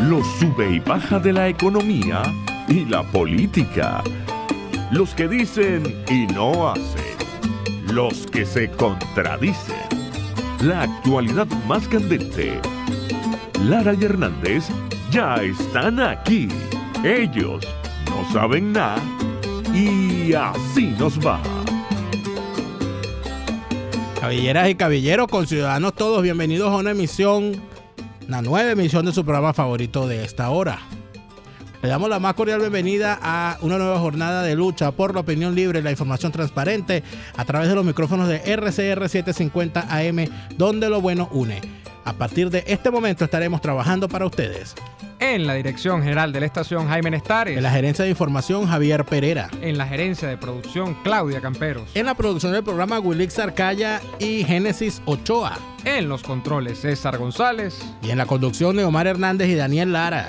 Los sube y baja de la economía y la política. Los que dicen y no hacen. Los que se contradicen. La actualidad más candente. Lara y Hernández ya están aquí. Ellos no saben nada y así nos va. Caballeras y caballeros, conciudadanos todos, bienvenidos a una nueva emisión de su programa favorito de esta hora. Le damos la más cordial bienvenida a una nueva jornada de lucha por la opinión libre y la información transparente a través de los micrófonos de RCR 750 AM, donde lo bueno une. A partir de este momento estaremos trabajando para ustedes. En la dirección general de la estación, Jaime Nestares. En la gerencia de información, Javier Pereira. En la gerencia de producción, Claudia Camperos. En la producción del programa, Wilix Arcaya y Génesis Ochoa. En los controles, César González. Y en la conducción de Omar Hernández y Daniel Lara.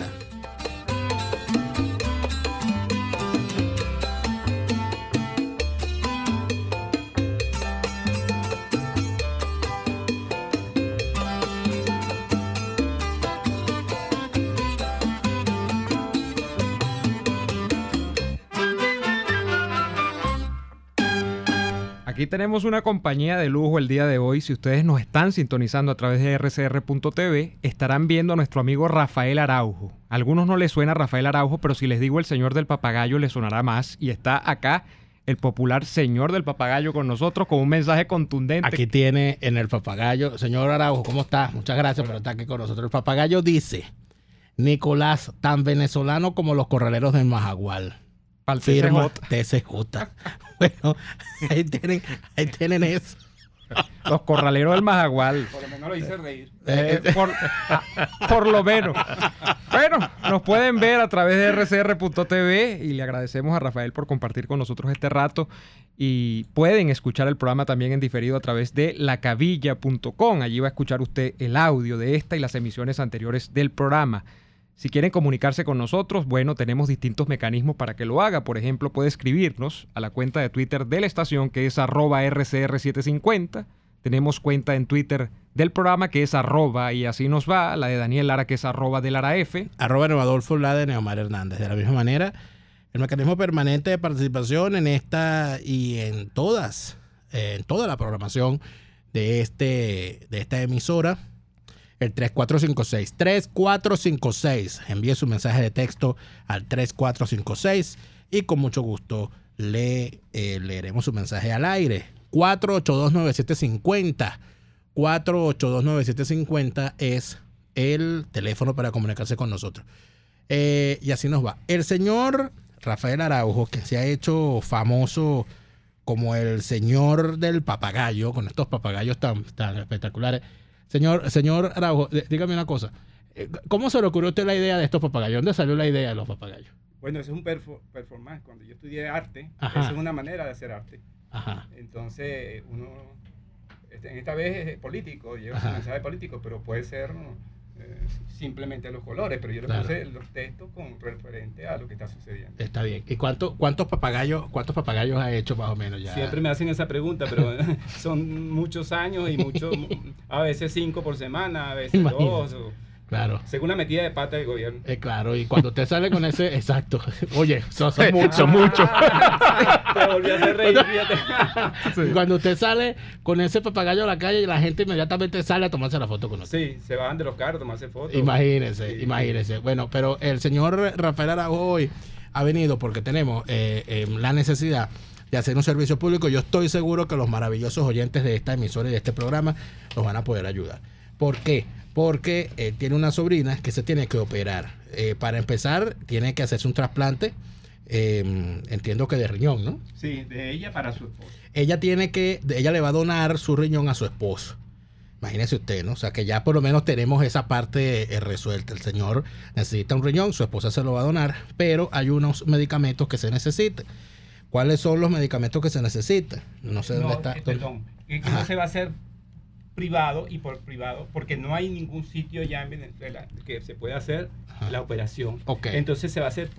Aquí tenemos una compañía de lujo el día de hoy. Si ustedes nos están sintonizando a través de rcr.tv, estarán viendo a nuestro amigo Rafael Araujo. A algunos no les suena Rafael Araujo, pero si les digo el señor del papagayo les sonará más. Y está acá el popular señor del papagayo con nosotros con un mensaje contundente. Aquí tiene en el papagayo, señor Araujo, ¿cómo está? Muchas gracias por estar aquí con nosotros. El papagayo dice: Nicolás, tan venezolano como los corraleros del Majagual. Firma TCJ. Bueno, ahí tienen eso. Los corraleros del Majagual. Por lo menos lo hice reír. Por lo menos. Bueno, nos pueden ver a través de rcr.tv y le agradecemos a Rafael por compartir con nosotros este rato. Y pueden escuchar el programa también en diferido a través de lacavilla.com. Allí va a escuchar usted el audio de esta y las emisiones anteriores del programa. Si quieren comunicarse con nosotros, bueno, tenemos distintos mecanismos para que lo haga. Por ejemplo, puede escribirnos a la cuenta de Twitter de la estación, que es @RCR750. Tenemos cuenta en Twitter del programa, que es @ y así nos va. La de Daniel Lara, que es @DeLaraF. @Neoadolfo la de Neomar Hernández. De la misma manera, el mecanismo permanente de participación en esta y en toda la programación de esta emisora. El 3456. Envíe su mensaje de texto al 3456 y con mucho gusto leeremos su mensaje al aire. 4829750. 4829750 es el teléfono para comunicarse con nosotros. Y así nos va. El señor Rafael Araujo, que se ha hecho famoso como el señor del papagayo, con estos papagayos tan espectaculares. Señor Araujo, dígame una cosa. ¿Cómo se le ocurrió a usted la idea de estos papagayos? ¿Dónde salió la idea de los papagayos? Bueno, eso es un performance. Cuando yo estudié arte, Ajá. Eso es una manera de hacer arte. Ajá. Entonces, uno, en esta vez es político, lleva Ajá. un mensaje político, pero puede ser simplemente los colores, pero yo le Claro. puse los textos con referente a lo que está sucediendo. Está bien. ¿Y cuántos papagayos ha hecho más o menos ya? Siempre me hacen esa pregunta, pero son muchos años y a veces 5 por semana, a veces Imagínate. 2, Claro. según la metida de pata del gobierno. Claro, y cuando usted sale con ese, exacto. Oye, son muchos. Te volví a hacer reír, fíjate. Y cuando usted sale con ese papagayo a la calle, la gente inmediatamente sale a tomarse la foto con usted. Sí, se bajan de los carros a tomarse fotos. Imagínese. Bueno, pero el señor Rafael Araujo hoy ha venido porque tenemos la necesidad de hacer un servicio público. Yo estoy seguro que los maravillosos oyentes de esta emisora y de este programa nos van a poder ayudar. ¿Por qué? Porque tiene una sobrina que se tiene que operar. Para empezar, tiene que hacerse un trasplante, entiendo que de riñón, ¿no? Sí, de ella para su esposo. Ella le va a donar su riñón a su esposo. Imagínese usted, ¿no? O sea, que ya por lo menos tenemos esa parte resuelta. El señor necesita un riñón, su esposa se lo va a donar, pero hay unos medicamentos que se necesitan. ¿Cuáles son los medicamentos que se necesitan? No sé dónde está. Perdón, que no se va a hacer privado y por privado, porque no hay ningún sitio ya en Venezuela que se pueda hacer la operación. Okay. Entonces se va a hacer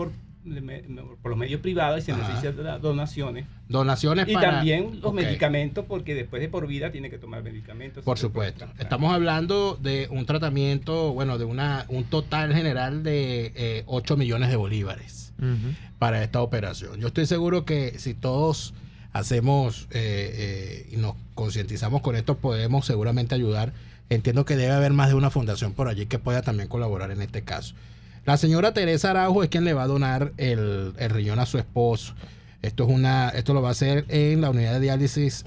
por los medios privados y se Ajá. necesitan donaciones. Donaciones Y para... también los Ok. medicamentos, porque después de por vida tiene que tomar medicamentos. Por supuesto. Estamos hablando de un tratamiento, bueno, de un total general de 8 millones de bolívares para esta operación. Yo estoy seguro que si todos hacemos y nos concientizamos con esto, podemos seguramente ayudar. Entiendo que debe haber más de una fundación por allí que pueda también colaborar en este caso. La señora Teresa Araujo es quien le va a donar el riñón a su esposo. Esto lo va a hacer en la unidad de diálisis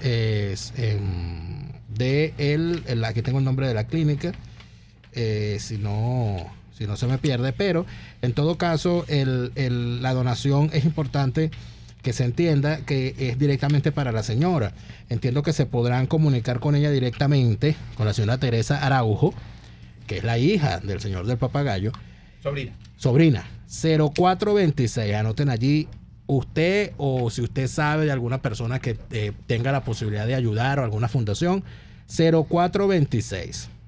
aquí tengo el nombre de la clínica, si no se me pierde, pero en todo caso la donación es importante que se entienda que es directamente para la señora. Entiendo que se podrán comunicar con ella directamente, con la señora Teresa Araujo, que es la hija del señor del papagayo. Sobrina, 0426, anoten allí usted, o si usted sabe de alguna persona que tenga la posibilidad de ayudar o alguna fundación, 0426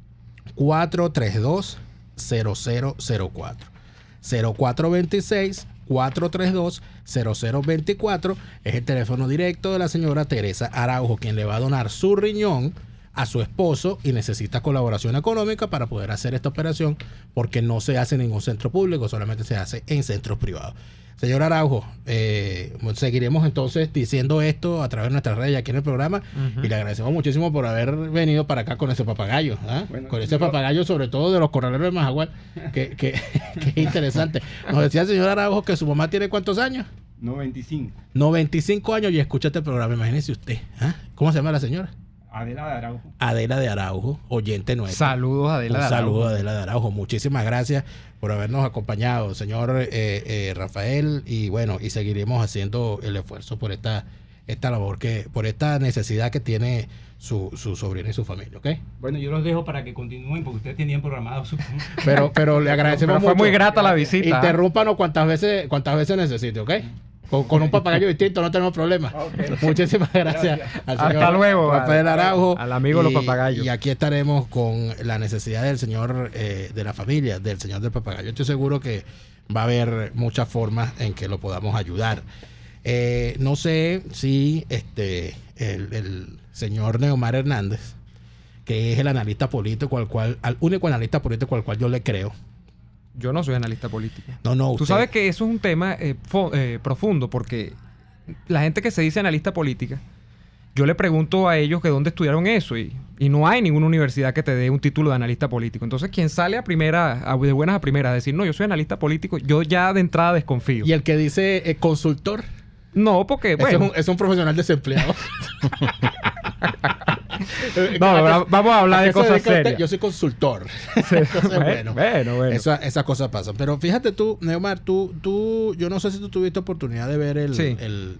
432 0004. 0426 432 0024 es el teléfono directo de la señora Teresa Araujo, quien le va a donar su riñón a su esposo y necesita colaboración económica para poder hacer esta operación, porque no se hace en ningún centro público, solamente se hace en centros privados. Señor Araujo, seguiremos entonces diciendo esto a través de nuestras redes aquí en el programa, y le agradecemos muchísimo por haber venido para acá con ese papagayo, Bueno, con ese papagayo, sobre todo de los corraleros de Majagual, que es interesante. Nos decía el señor Araujo que su mamá tiene ¿cuántos años? 95. 95 años y escucha este programa, imagínese usted. ¿Cómo se llama la señora? Adela de Araujo. Adela de Araujo, oyente nuestra. Saludos a Adela de Araujo. Saludos a Adela de Araujo. Muchísimas gracias por habernos acompañado, señor Rafael. Y bueno, y seguiremos haciendo el esfuerzo por esta labor, por esta necesidad que tiene su sobrina y su familia, ¿ok? Bueno, yo los dejo para que continúen porque ustedes tenían programado su... Pero le agradecemos Pero fue mucho. muy grata la visita. Interrúmpanos cuantas veces necesite, ¿ok? Con un papagayo distinto no tenemos problema. Okay. Muchísimas gracias al señor Hasta luego, Rafael Araujo. al amigo de los papagayos. Y aquí estaremos con la necesidad del señor, de la familia, del señor del papagayo. Estoy seguro que va a haber muchas formas en que lo podamos ayudar. No sé si el señor Neomar Hernández, que es el analista político al único analista político al cual yo le creo. Yo no soy analista político. No, Tú sabes que eso es un tema profundo, porque la gente que se dice analista política, yo le pregunto a ellos que dónde estudiaron eso, y no hay ninguna universidad que te dé un título de analista político. Entonces, quien sale de buenas a primeras a decir, no, yo soy analista político, yo ya de entrada desconfío. ¿Y el que dice consultor? No, porque, bueno... Es un profesional desempleado. No, vamos a hablar de cosas serias. Yo soy consultor. Sí. Entonces, bueno. Bueno. Esas cosas pasan. Pero fíjate tú, Neomar, yo no sé si tú tuviste oportunidad de ver Sí.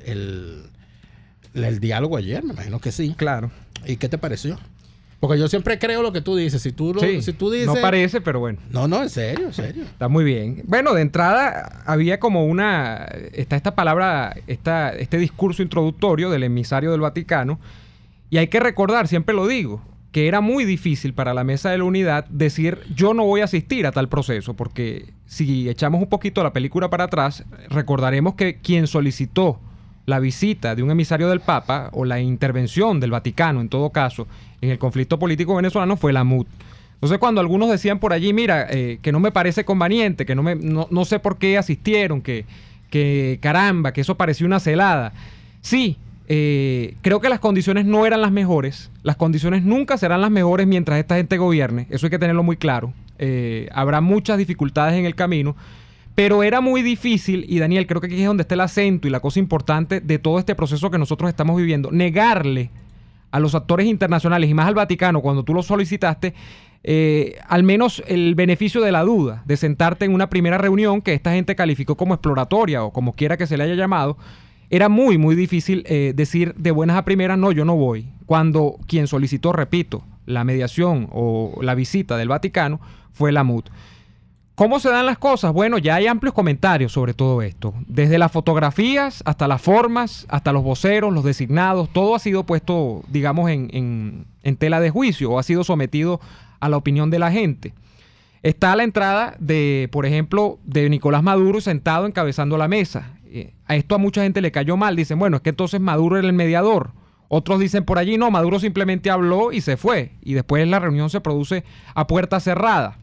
el diálogo ayer, me imagino que sí. Claro. ¿Y qué te pareció? Porque yo siempre creo lo que tú dices. Si tú dices... No parece, pero bueno. No, en serio. Está muy bien. Bueno, de entrada había como esta palabra, este discurso introductorio del emisario del Vaticano. Y hay que recordar, siempre lo digo, que era muy difícil para la Mesa de la Unidad decir yo no voy a asistir a tal proceso, porque si echamos un poquito la película para atrás, recordaremos que quien solicitó la visita de un emisario del Papa, o la intervención del Vaticano, en todo caso, en el conflicto político venezolano, fue la MUD. Entonces, cuando algunos decían por allí, mira, que no me parece conveniente, que no sé por qué asistieron, que caramba, que eso parecía una celada. Sí, creo que las condiciones no eran las mejores. Las condiciones nunca serán las mejores mientras esta gente gobierne. Eso hay que tenerlo muy claro. Habrá muchas dificultades en el camino. Pero era muy difícil, y Daniel, creo que aquí es donde está el acento y la cosa importante de todo este proceso que nosotros estamos viviendo. Negarle a los actores internacionales, y más al Vaticano, cuando tú lo solicitaste, al menos el beneficio de la duda, de sentarte en una primera reunión que esta gente calificó como exploratoria, o como quiera que se le haya llamado. Era muy, muy difícil decir de buenas a primeras, no, yo no voy. Cuando quien solicitó, repito, la mediación o la visita del Vaticano fue la MUD. ¿Cómo se dan las cosas? Bueno, ya hay amplios comentarios sobre todo esto. Desde las fotografías hasta las formas, hasta los voceros, los designados, todo ha sido puesto, digamos, en tela de juicio, o ha sido sometido a la opinión de la gente. Está la entrada de, por ejemplo, de Nicolás Maduro sentado encabezando la mesa. A esto a mucha gente le cayó mal. Dicen, bueno, es que entonces Maduro era el mediador. Otros dicen por allí, no, Maduro simplemente habló y se fue. Y después la reunión se produce a puerta cerrada.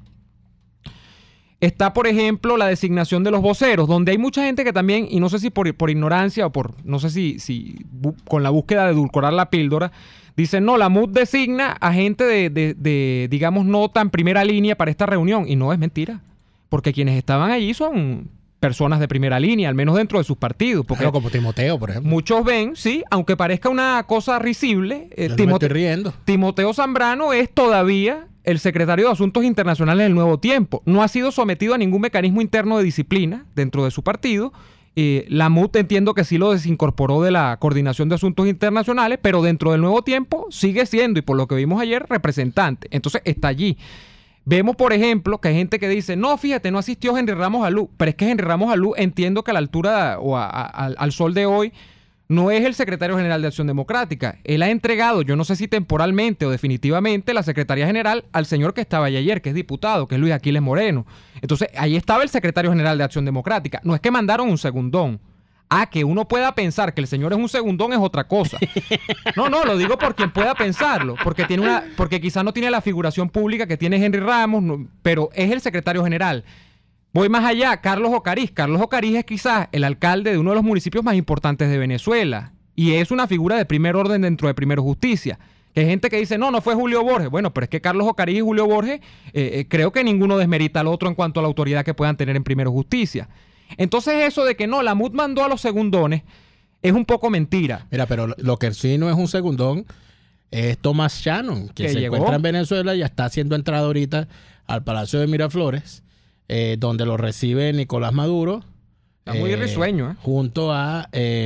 Está, por ejemplo, la designación de los voceros, donde hay mucha gente que también, y no sé si por ignorancia o por, no sé si con la búsqueda de edulcorar la píldora, dicen, no, la MUD designa a gente de, digamos, no tan primera línea para esta reunión. Y no, es mentira. Porque quienes estaban allí son personas de primera línea, al menos dentro de sus partidos. Porque claro, como Timoteo, por ejemplo. Muchos ven, sí, aunque parezca una cosa risible, Yo no me estoy riendo. Timoteo Zambrano es todavía el secretario de Asuntos Internacionales del Nuevo Tiempo. No ha sido sometido a ningún mecanismo interno de disciplina dentro de su partido. La MUD entiendo que sí lo desincorporó de la Coordinación de Asuntos Internacionales, pero dentro del Nuevo Tiempo sigue siendo, y por lo que vimos ayer, representante. Entonces está allí. Vemos, por ejemplo, que hay gente que dice, no, fíjate, no asistió Henry Ramos Alú, pero es que Henry Ramos Alú, entiendo que a la altura o al sol de hoy, no es el secretario general de Acción Democrática. Él ha entregado, yo no sé si temporalmente o definitivamente, la secretaría general al señor que estaba allí ayer, que es diputado, que es Luis Aquiles Moreno. Entonces, ahí estaba el secretario general de Acción Democrática. No es que mandaron un segundón. Que uno pueda pensar que el señor es un segundón es otra cosa. No, lo digo por quien pueda pensarlo, porque quizás no tiene la figuración pública que tiene Henry Ramos, pero es el secretario general. Voy más allá, Carlos Ocariz. Carlos Ocariz es quizás el alcalde de uno de los municipios más importantes de Venezuela y es una figura de primer orden dentro de Primero Justicia. Que hay gente que dice, no fue Julio Borges. Bueno, pero es que Carlos Ocariz y Julio Borges, creo que ninguno desmerita al otro en cuanto a la autoridad que puedan tener en Primero Justicia. Entonces eso de que no, la MUD mandó a los segundones es un poco mentira. Mira, pero lo que sí no es un segundón es Thomas Shannon, que se llegó, encuentra en Venezuela y está haciendo entrada ahorita al Palacio de Miraflores, donde lo recibe Nicolás Maduro. Está muy risueño, junto a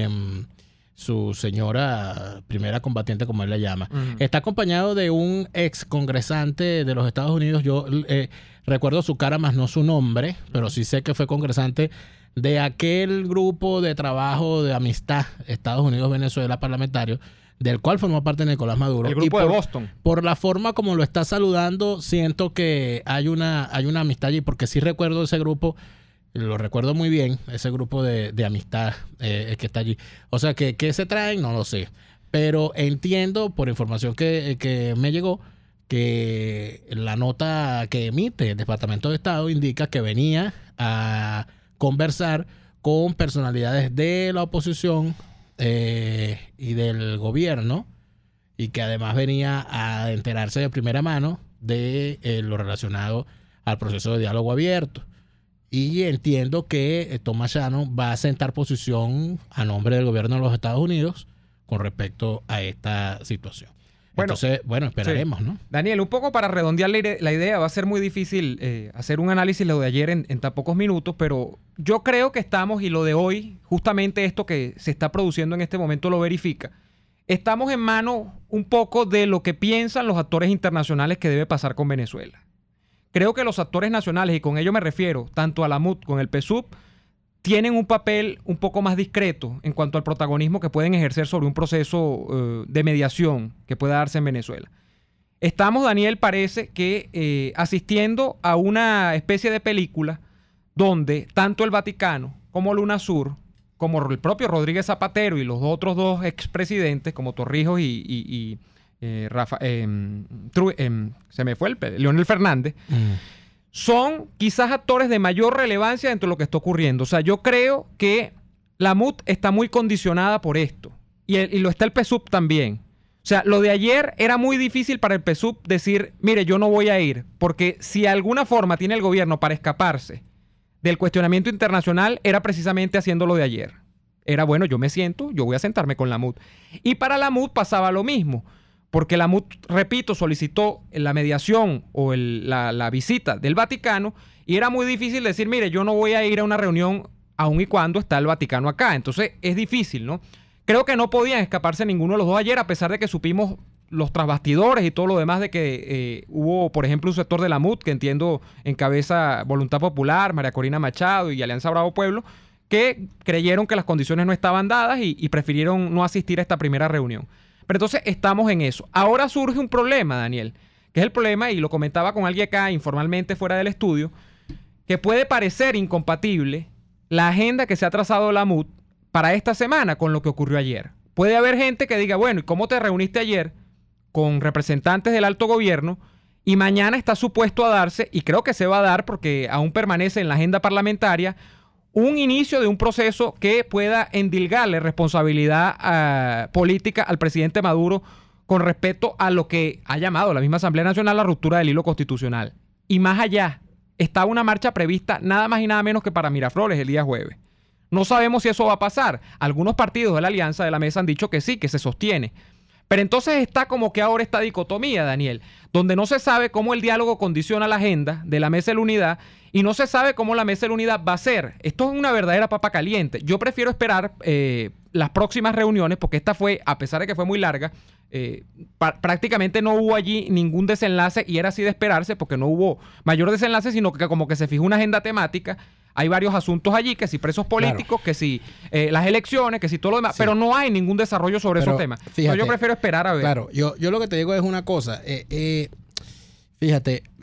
su señora primera combatiente, como él la llama. Uh-huh. Está acompañado de un ex congresante de los Estados Unidos. Yo recuerdo su cara, más no su nombre, pero sí sé que fue congresante de aquel grupo de trabajo de amistad Estados Unidos-Venezuela parlamentario, del cual formó parte Nicolás Maduro. El grupo de Boston. Por la forma como lo está saludando, siento que hay una amistad allí, porque sí recuerdo ese grupo, lo recuerdo muy bien, ese grupo de amistad que está allí. O sea, ¿qué se traen? No lo sé. Pero entiendo, por información que me llegó, que la nota que emite el Departamento de Estado indica que venía a conversar con personalidades de la oposición y del gobierno, y que además venía a enterarse de primera mano de lo relacionado al proceso de diálogo abierto. Y entiendo que Thomas Shannon va a sentar posición a nombre del gobierno de los Estados Unidos con respecto a esta situación. Bueno, entonces, esperaremos, sí. ¿no? Daniel, un poco para redondear la idea, va a ser muy difícil hacer un análisis lo de ayer en tan pocos minutos, pero yo creo que estamos, y lo de hoy, justamente esto que se está produciendo en este momento lo verifica, estamos en manos un poco de lo que piensan los actores internacionales que debe pasar con Venezuela. Creo que los actores nacionales, y con ello me refiero tanto a la MUD como el PSUV, tienen un papel un poco más discreto en cuanto al protagonismo que pueden ejercer sobre un proceso de mediación que pueda darse en Venezuela. Estamos, Daniel, parece que asistiendo a una especie de película donde tanto el Vaticano como Lunasur, como el propio Rodríguez Zapatero y los otros dos expresidentes, como Torrijos y Leonel Fernández, son quizás actores de mayor relevancia dentro de lo que está ocurriendo. O sea, yo creo que la MUD está muy condicionada por esto. Y lo está el PSUV también. O sea, lo de ayer era muy difícil para el PSUV decir, mire, yo no voy a ir. Porque si de alguna forma tiene el gobierno para escaparse del cuestionamiento internacional, era precisamente haciendo lo de ayer. Era, bueno, yo me siento, yo voy a sentarme con la MUD. Y para la MUD pasaba lo mismo. Porque la MUD, repito, solicitó la mediación o la visita del Vaticano y era muy difícil decir, mire, yo no voy a ir a una reunión aun y cuando está el Vaticano acá. Entonces es difícil, ¿no? Creo que no podían escaparse ninguno de los dos ayer, a pesar de que supimos los trasbastidores y todo lo demás de que hubo, por ejemplo, un sector de la MUD que entiendo encabeza Voluntad Popular, María Corina Machado y Alianza Bravo Pueblo, que creyeron que las condiciones no estaban dadas y prefirieron no asistir a esta primera reunión. Pero entonces estamos en eso. Ahora surge un problema, Daniel, que es el problema, y lo comentaba con alguien acá informalmente fuera del estudio, que puede parecer incompatible la agenda que se ha trazado la MUD para esta semana con lo que ocurrió ayer. Puede haber gente que diga, bueno, ¿y cómo te reuniste ayer con representantes del alto gobierno y mañana está supuesto a darse, y creo que se va a dar porque aún permanece en la agenda parlamentaria, un inicio de un proceso que pueda endilgarle responsabilidad política al presidente Maduro con respecto a lo que ha llamado la misma Asamblea Nacional la ruptura del hilo constitucional? Y más allá, está una marcha prevista nada más y nada menos que para Miraflores el día jueves. No sabemos si eso va a pasar. Algunos partidos de la Alianza de la Mesa han dicho que sí, que se sostiene. Pero entonces está como que ahora esta dicotomía, Daniel, donde no se sabe cómo el diálogo condiciona la agenda de la Mesa de la Unidad y no se sabe cómo la Mesa de la Unidad va a ser. Esto es una verdadera papa caliente. Yo prefiero esperar las próximas reuniones, porque esta fue, a pesar de que fue muy larga, prácticamente no hubo allí ningún desenlace, y era así de esperarse porque no hubo mayor desenlace, sino que como que se fijó una agenda temática. Hay varios asuntos allí, que si presos políticos, claro, que si las elecciones, que si todo lo demás, sí, pero no hay ningún desarrollo sobre esos temas. Fíjate, yo prefiero esperar a ver. Claro, yo lo que te digo es una cosa. Fíjate,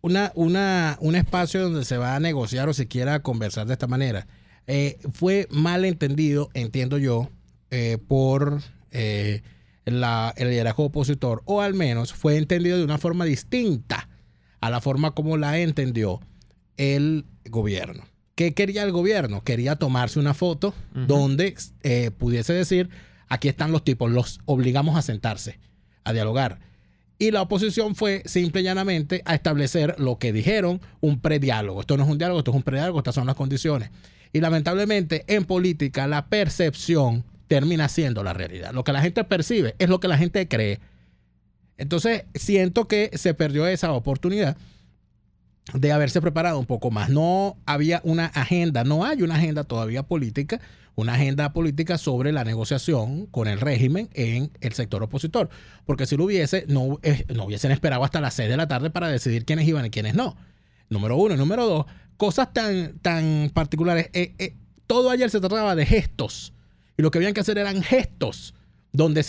un espacio donde se va a negociar o siquiera a conversar de esta manera fue mal entendido, entiendo yo, por el liderazgo opositor, o al menos fue entendido de una forma distinta a la forma como la entendió el gobierno. ¿Qué quería el gobierno? Quería tomarse una foto donde pudiese decir, aquí están los tipos, los obligamos a sentarse, a dialogar. Y la oposición fue simple y llanamente a establecer lo que dijeron, un prediálogo. Esto no es un diálogo, esto es un prediálogo, estas son las condiciones. Y lamentablemente en política la percepción termina siendo la realidad. Lo que la gente percibe es lo que la gente cree. Entonces siento que se perdió esa oportunidad de haberse preparado un poco más. No había una agenda, no hay una agenda todavía política, una agenda política sobre la negociación con el régimen en el sector opositor. Porque si lo hubiese, no hubiesen esperado hasta las 6 de la tarde para decidir quiénes iban y quiénes no. Número uno. Número dos, cosas tan particulares. Todo ayer se trataba de gestos. Y lo que habían que hacer eran gestos donde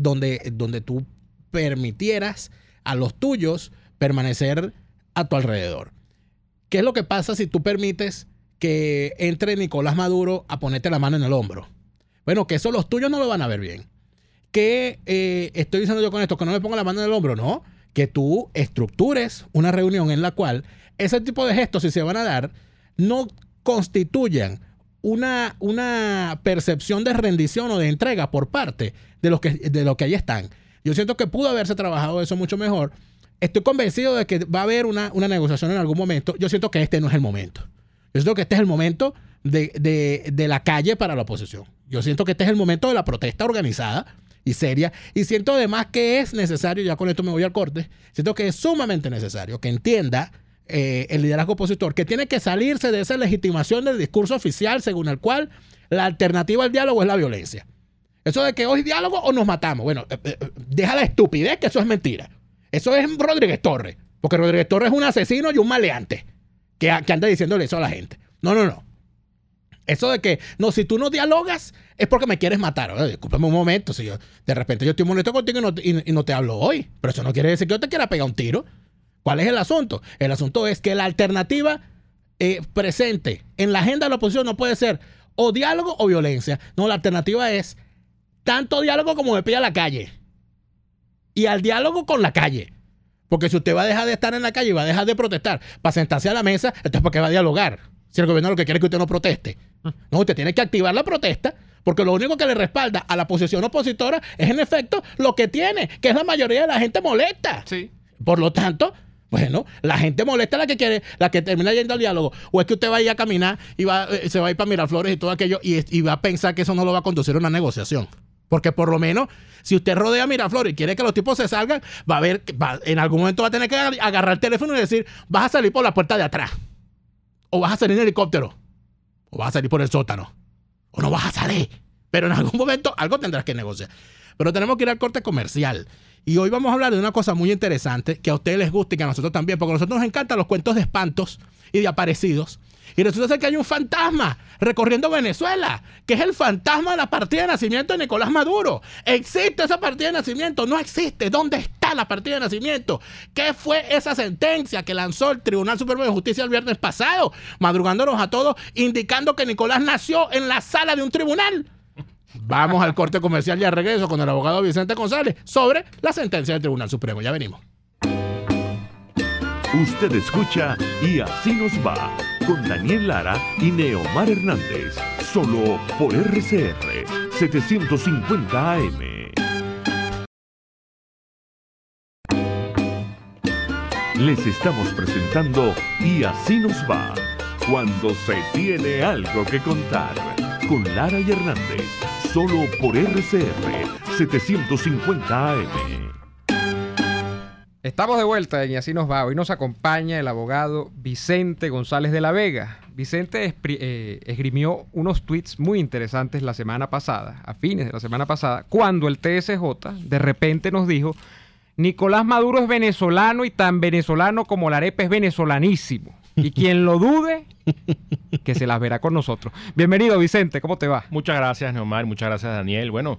tú permitieras a los tuyos permanecer a tu alrededor. ¿Qué es lo que pasa si tú permites que entre Nicolás Maduro a ponerte la mano en el hombro? Bueno, que eso los tuyos no lo van a ver bien. ¿Qué estoy diciendo yo con esto? ¿Que no me ponga la mano en el hombro? No. Que tú estructures una reunión en la cual ese tipo de gestos, si se van a dar, no constituyan una percepción de rendición o de entrega por parte de los que ahí están. Yo siento que pudo haberse trabajado eso mucho mejor. Estoy convencido de que va a haber una negociación en algún momento. Yo siento que este no es el momento. Yo siento que este es el momento de la calle para la oposición. Yo siento que este es el momento de la protesta organizada y seria. Y siento además que es necesario, ya con esto me voy al corte, siento que es sumamente necesario que entienda el liderazgo opositor que tiene que salirse de esa legitimación del discurso oficial según el cual la alternativa al diálogo es la violencia. Eso de que hoy diálogo o nos matamos. Bueno, deja la estupidez, que eso es mentira. Eso es Rodríguez Torres, porque Rodríguez Torres es un asesino y un maleante que anda diciéndole eso a la gente. No. Eso de que, no, si tú no dialogas es porque me quieres matar. Oye, discúlpame un momento, si de repente yo estoy molesto contigo y no te hablo hoy, pero eso no quiere decir que yo te quiera pegar un tiro. ¿Cuál es el asunto? El asunto es que la alternativa presente en la agenda de la oposición no puede ser o diálogo o violencia. No, la alternativa es tanto diálogo como me pilla la calle. Y al diálogo con la calle. Porque si usted va a dejar de estar en la calle y va a dejar de protestar para sentarse a la mesa, entonces ¿por qué va a dialogar? Si el gobierno lo que quiere es que usted no proteste. No, usted tiene que activar la protesta, porque lo único que le respalda a la posición opositora es en efecto lo que tiene, que es la mayoría de la gente molesta. Sí. Por lo tanto, bueno, la gente molesta la que termina yendo al diálogo. O es que usted va a ir a caminar y se va a ir para Miraflores y todo aquello y va a pensar que eso no lo va a conducir a una negociación. Porque por lo menos, si usted rodea a Miraflores y quiere que los tipos se salgan, en algún momento va a tener que agarrar el teléfono y decir, vas a salir por la puerta de atrás. O vas a salir en helicóptero. O vas a salir por el sótano. O no vas a salir. Pero en algún momento algo tendrás que negociar. Pero tenemos que ir al corte comercial. Y hoy vamos a hablar de una cosa muy interesante que a ustedes les gusta y que a nosotros también. Porque a nosotros nos encantan los cuentos de espantos y de aparecidos. Y resulta ser que hay un fantasma recorriendo Venezuela, que es el fantasma de la partida de nacimiento de Nicolás Maduro. ¿Existe esa partida de nacimiento? No existe. ¿Dónde está está la partida de nacimiento? ¿Qué fue esa sentencia que lanzó el Tribunal Supremo de Justicia el viernes pasado, madrugándonos a todos, indicando que Nicolás nació en la sala de un tribunal? Vamos al corte comercial y al regreso con el abogado Vicente González sobre la sentencia del Tribunal Supremo. Ya venimos. Usted escucha Y Así Nos Va, con Daniel Lara y Neomar Hernández, solo por RCR 750 AM. Les estamos presentando Y Así Nos Va, cuando se tiene algo que contar, con Lara y Hernández, solo por RCR 750 AM. Estamos de vuelta y Así Nos Va. Hoy nos acompaña el abogado Vicente González de la Vega. Vicente esgrimió unos tweets muy interesantes la semana pasada, a fines de la semana pasada, cuando el TSJ de repente nos dijo: Nicolás Maduro es venezolano y tan venezolano como la arepa es venezolanísimo. Y quien lo dude, que se las verá con nosotros. Bienvenido, Vicente, ¿cómo te va? Muchas gracias, Neomar, muchas gracias, Daniel. Bueno,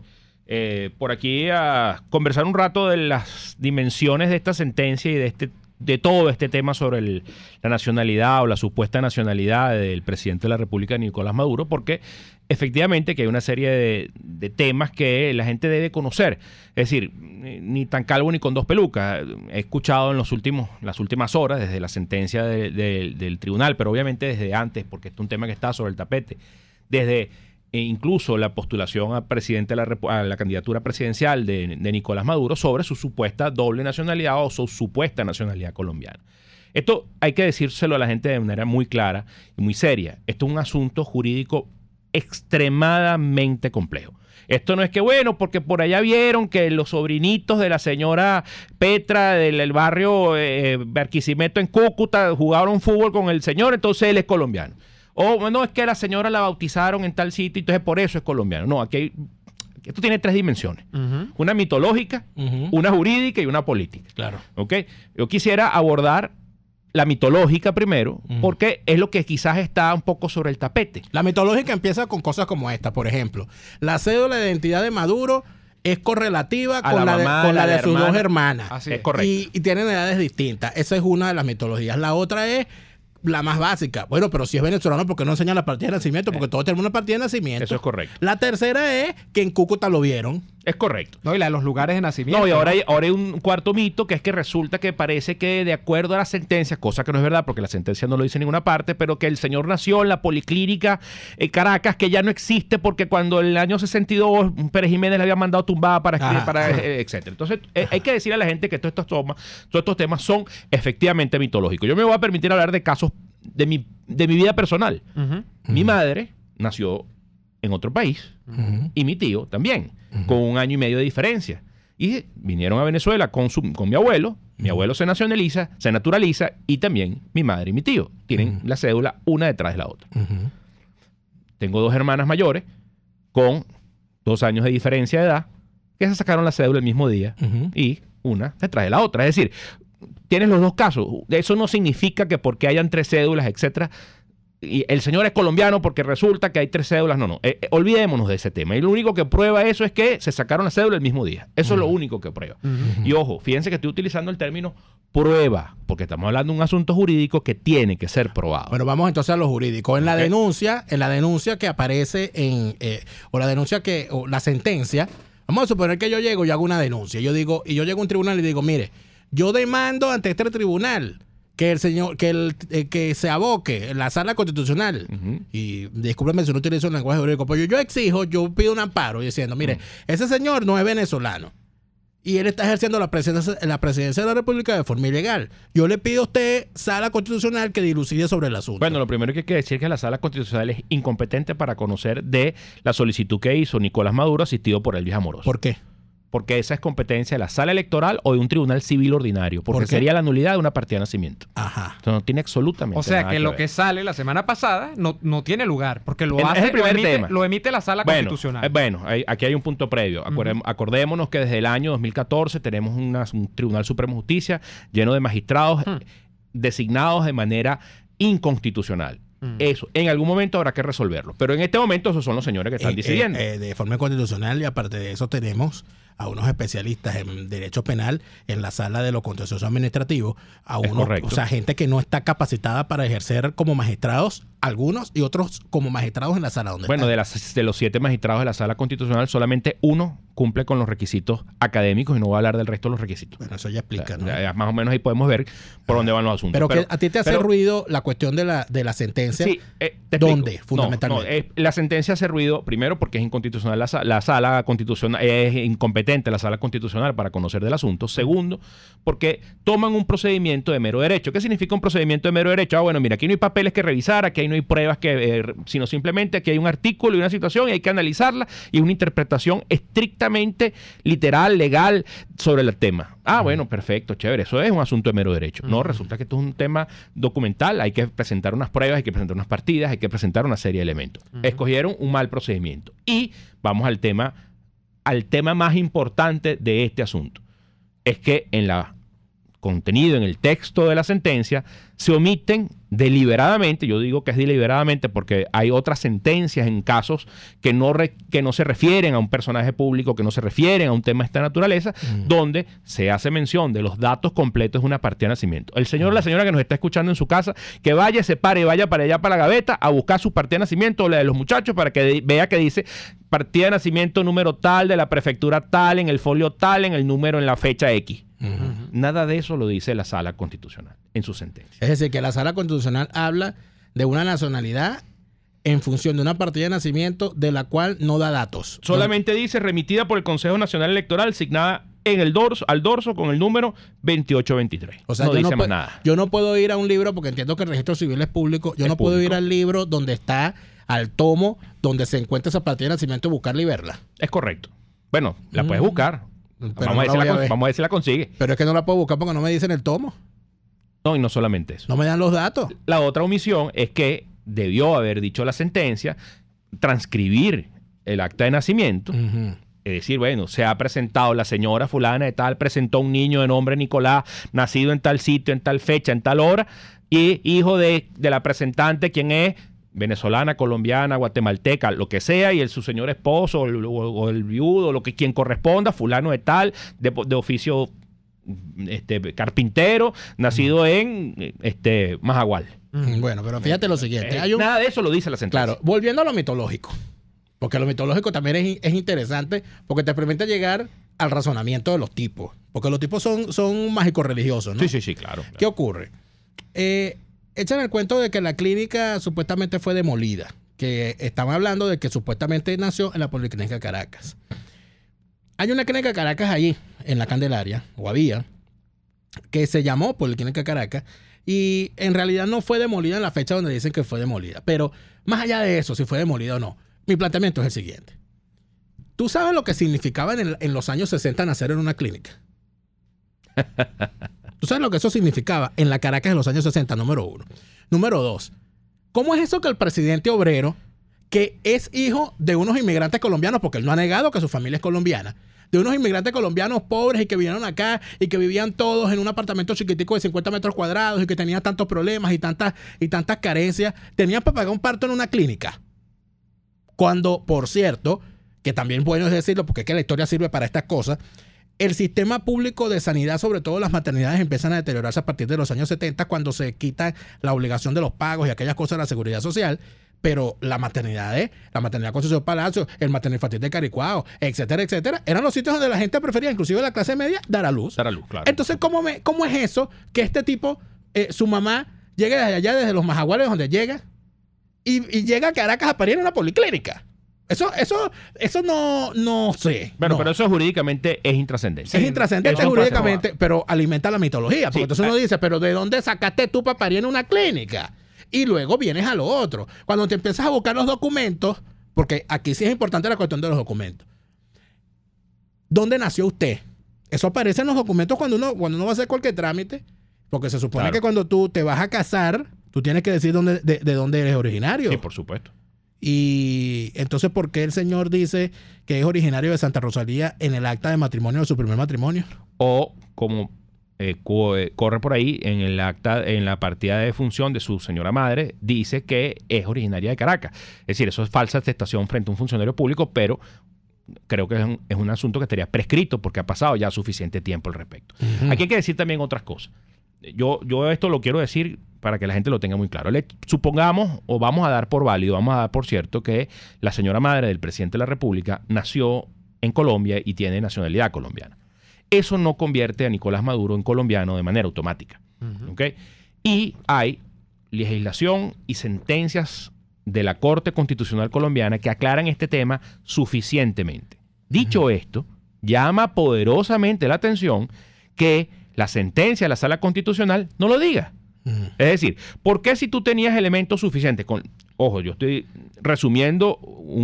por aquí a conversar un rato de las dimensiones de esta sentencia y de todo este tema sobre la nacionalidad o la supuesta nacionalidad del presidente de la República, Nicolás Maduro, porque efectivamente que hay una serie de temas que la gente debe conocer. Es decir, ni tan calvo ni con dos pelucas. He escuchado en las últimas horas, desde la sentencia del tribunal, pero obviamente desde antes, porque este es un tema que está sobre el tapete, desde incluso la postulación a presidente a la candidatura presidencial de Nicolás Maduro sobre su supuesta doble nacionalidad o su supuesta nacionalidad colombiana. Esto hay que decírselo a la gente de manera muy clara y muy seria. Esto es un asunto jurídico extremadamente complejo. Esto no es que, bueno, porque por allá vieron que los sobrinitos de la señora Petra del barrio Barquisimeto en Cúcuta jugaron fútbol con el señor, entonces él es colombiano. O no, es que a la señora la bautizaron en tal sitio, entonces por eso es colombiano. No, esto tiene tres dimensiones. Una mitológica, una jurídica y una política. Claro. ¿Ok? Yo quisiera abordar la mitológica primero, porque es lo que quizás está un poco sobre el tapete. La mitológica empieza con cosas como esta, por ejemplo. La cédula de identidad de Maduro es correlativa con la de sus dos hermanas. Así es correcto. Y tienen edades distintas. Esa es una de las mitologías. La otra es la más básica. Bueno, pero si es venezolano, ¿por qué no enseñan la partida de nacimiento? Porque todos tenemos una partida de nacimiento. Eso es correcto. La tercera es que en Cúcuta lo vieron. Es correcto. No, y la de los lugares de nacimiento. No, y ahora hay un cuarto mito, que es que resulta que parece que de acuerdo a la sentencia, cosa que no es verdad porque la sentencia no lo dice en ninguna parte, pero que el señor nació en la Policlínica Caracas, que ya no existe porque cuando en el año 62 Pérez Jiménez le había mandado tumbada para etcétera. Entonces, hay que decirle a la gente que todos estos temas son efectivamente mitológicos. Yo me voy a permitir hablar de casos de mi vida personal. Mi madre nació en otro país y mi tío también, con 1 año y medio de diferencia. Y vinieron a Venezuela con mi abuelo. Mi abuelo se naturaliza y también mi madre y mi tío tienen la cédula una detrás de la otra. Tengo 2 hermanas mayores con 2 años de diferencia de edad que se sacaron la cédula el mismo día y una detrás de la otra. Es decir, tienes los dos casos. Eso no significa que porque hayan 3 cédulas, etcétera, y el señor es colombiano porque resulta que hay 3 cédulas. No. Olvidémonos de ese tema. Y lo único que prueba eso es que se sacaron la cédula el mismo día. Eso es lo único que prueba. Y ojo, fíjense que estoy utilizando el término prueba, porque estamos hablando de un asunto jurídico que tiene que ser probado. Bueno, vamos entonces a lo jurídico. En la denuncia que aparece o la sentencia, vamos a suponer que yo llego y hago una denuncia. Yo llego a un tribunal y digo, mire, yo demando ante este tribunal que se aboque en la sala constitucional. Y discúlpeme si no utilizo el lenguaje jurídico, pero yo pido un amparo diciendo, mire, ese señor no es venezolano y él está ejerciendo la presidencia de la República de forma ilegal. Yo le pido a usted, sala constitucional, que dilucide sobre el asunto. Bueno, lo primero que hay que decir es que la sala constitucional es incompetente para conocer de la solicitud que hizo Nicolás Maduro asistido por Elvis Amoroso. ¿Por qué? Porque esa es competencia de la sala electoral o de un tribunal civil ordinario, porque sería la nulidad de una partida de nacimiento. Ajá. Entonces no tiene absolutamente nada. O sea, nada que lo que sale la semana pasada no tiene lugar, porque lo emite la sala constitucional. Aquí hay un punto previo. Acordémonos que desde el año 2014 tenemos un Tribunal Supremo de Justicia lleno de magistrados designados de manera inconstitucional. Eso, en algún momento habrá que resolverlo. Pero en este momento esos son los señores que están decidiendo. De forma constitucional, y aparte de eso tenemos a unos especialistas en derecho penal en la sala de lo contencioso administrativo, a Es unos, correcto. o sea, gente que no está capacitada para ejercer como magistrados, algunos, y otros como magistrados en la sala donde Bueno, están. de los 7 magistrados de la Sala Constitucional, solamente uno cumple con los requisitos académicos y no voy a hablar del resto de los requisitos. Bueno, eso ya explica, ¿no? Ya más o menos ahí podemos ver por dónde van los asuntos. Pero que a ti te hace pero- ruido la cuestión de la sentencia. Sí, te explico. ¿Dónde, No, fundamentalmente? la sentencia hace ruido, primero, porque es inconstitucional la sala constitucional, es incompetente la sala constitucional para conocer del asunto. Segundo, porque toman un procedimiento de mero derecho. ¿Qué significa un procedimiento de mero derecho? Ah, bueno, mira, aquí no hay papeles que revisar, aquí no hay pruebas sino simplemente aquí hay un artículo y una situación y hay que analizarla y una interpretación estrictamente literal, legal sobre el tema. Ah, bueno, perfecto, chévere. Eso es un asunto de mero derecho. No, resulta que esto es un tema documental. Hay que presentar unas pruebas, hay que presentar unas partidas, hay que presentar una serie de elementos. Escogieron un mal procedimiento. Y vamos al tema más importante de este asunto. Es que en la contenido en el texto de la sentencia se omiten deliberadamente, yo digo que es deliberadamente porque hay otras sentencias en casos que no se refieren a un personaje público, que no se refieren a un tema de esta naturaleza, donde se hace mención de los datos completos de una partida de nacimiento. El señor o la señora que nos está escuchando en su casa, que vaya, se pare y vaya para allá, para la gaveta, a buscar su partida de nacimiento o la de los muchachos para que vea que dice partida de nacimiento número tal, de la prefectura tal, en el folio tal, en el número, en la fecha X. Nada de eso lo dice la Sala Constitucional en su sentencia. Es decir, que la sala constitucional habla de una nacionalidad en función de una partida de nacimiento de la cual no da datos. Solamente dice remitida por el Consejo Nacional Electoral, asignada en el dorso, al dorso con el número 2823. O sea, no yo dice no más puedo- nada. Yo no puedo ir a un libro porque entiendo que el registro civil es público. Yo Es no puedo público. ir al libro donde está, al tomo, donde se encuentra esa partida de nacimiento y buscarla y verla. Es correcto. Bueno, la puedes buscar. Pero Vamos, no a ver la si voy a ver. vamos a ver si la consigue. Pero es que no la puedo buscar porque no me dicen el tomo. No, y no solamente eso. No me dan los datos. La otra omisión es que debió haber dicho la sentencia, transcribir el acta de nacimiento. Es decir, bueno, se ha presentado la señora fulana de tal, presentó un niño de nombre Nicolás, nacido en tal sitio, en tal fecha, en tal hora, y hijo de la presentante, quien es venezolana, colombiana, guatemalteca, lo que sea, y su señor esposo, o el viudo, quien corresponda, fulano de tal, de oficio carpintero, nacido en Majagual. Bueno, pero fíjate lo siguiente. Hay un, Nada de eso lo dice la sentencia. Claro, volviendo a lo mitológico. Porque lo mitológico también es interesante porque te permite llegar al razonamiento de los tipos. Porque los tipos son mágicos religiosos, ¿no? Sí, claro. ¿Qué ocurre? Echan el cuento de que la clínica supuestamente fue demolida. Que estaban hablando de que supuestamente nació en la Policlínica Caracas. Hay una clínica Caracas allí, en la Candelaria, o había, que se llamó Policlínica Caracas. Y en realidad no fue demolida en la fecha donde dicen que fue demolida. Pero más allá de eso, si fue demolida o no, mi planteamiento es el siguiente. ¿Tú sabes lo que significaba en los años 60 nacer en una clínica? ¿Tú sabes lo que eso significaba en la Caracas de los años 60? Número uno. Número dos. ¿Cómo es eso que el presidente obrero, que es hijo de unos inmigrantes colombianos, porque él no ha negado que su familia es colombiana, de unos inmigrantes colombianos pobres y que vinieron acá y que vivían todos en un apartamento chiquitico de 50 metros cuadrados y que tenían tantos problemas y tantas carencias, tenían para pagar un parto en una clínica? Cuando, por cierto, que también bueno es decirlo, porque es que la historia sirve para estas cosas, el sistema público de sanidad, sobre todo las maternidades, empiezan a deteriorarse a partir de los años 70, cuando se quita la obligación de los pagos y aquellas cosas de la seguridad social. Pero la maternidad Concepción Palacio, el maternidad infantil de Caricuao, etcétera, etcétera, eran los sitios donde la gente prefería, inclusive la clase media, dar a luz. Dar a luz, claro. Entonces, ¿cómo es eso que este tipo, su mamá, llegue desde allá, desde los Majaguales, donde llega, y llega a Caracas a parir en una policlínica? Eso no sé. Bueno, no. pero eso jurídicamente es intrascendente. Es intrascendente Eso no puede jurídicamente, ser. pero alimenta la mitología. Porque Sí. entonces uno dice, pero ¿de dónde sacaste tú para parir en una clínica? Y luego vienes a lo otro. Cuando te empiezas a buscar los documentos, porque aquí sí es importante la cuestión de los documentos. ¿Dónde nació usted? Eso aparece en los documentos cuando uno va a hacer cualquier trámite. Porque se supone Claro. que cuando tú te vas a casar, tú tienes que decir de dónde eres originario. Sí, por supuesto. Y entonces, ¿por qué el señor dice que es originario de Santa Rosalía en el acta de matrimonio de su primer matrimonio? O como corre por ahí en el acta, en la partida de defunción de su señora madre, dice que es originaria de Caracas. Es decir, eso es falsa atestación frente a un funcionario público, pero creo que es un asunto que estaría prescrito porque ha pasado ya suficiente tiempo al respecto. Aquí hay que decir también otras cosas. Yo esto lo quiero decir para que la gente lo tenga muy claro. Supongamos, o vamos a dar por válido, vamos a dar por cierto, que la señora madre del presidente de la República nació en Colombia y tiene nacionalidad colombiana. Eso no convierte a Nicolás Maduro en colombiano de manera automática. ¿Okay? Y hay legislación y sentencias de la Corte Constitucional Colombiana que aclaran este tema suficientemente. Dicho esto, llama poderosamente la atención que la sentencia de la Sala Constitucional no lo diga. Es decir, ¿por qué si tú tenías elementos suficientes? Ojo, yo estoy resumiendo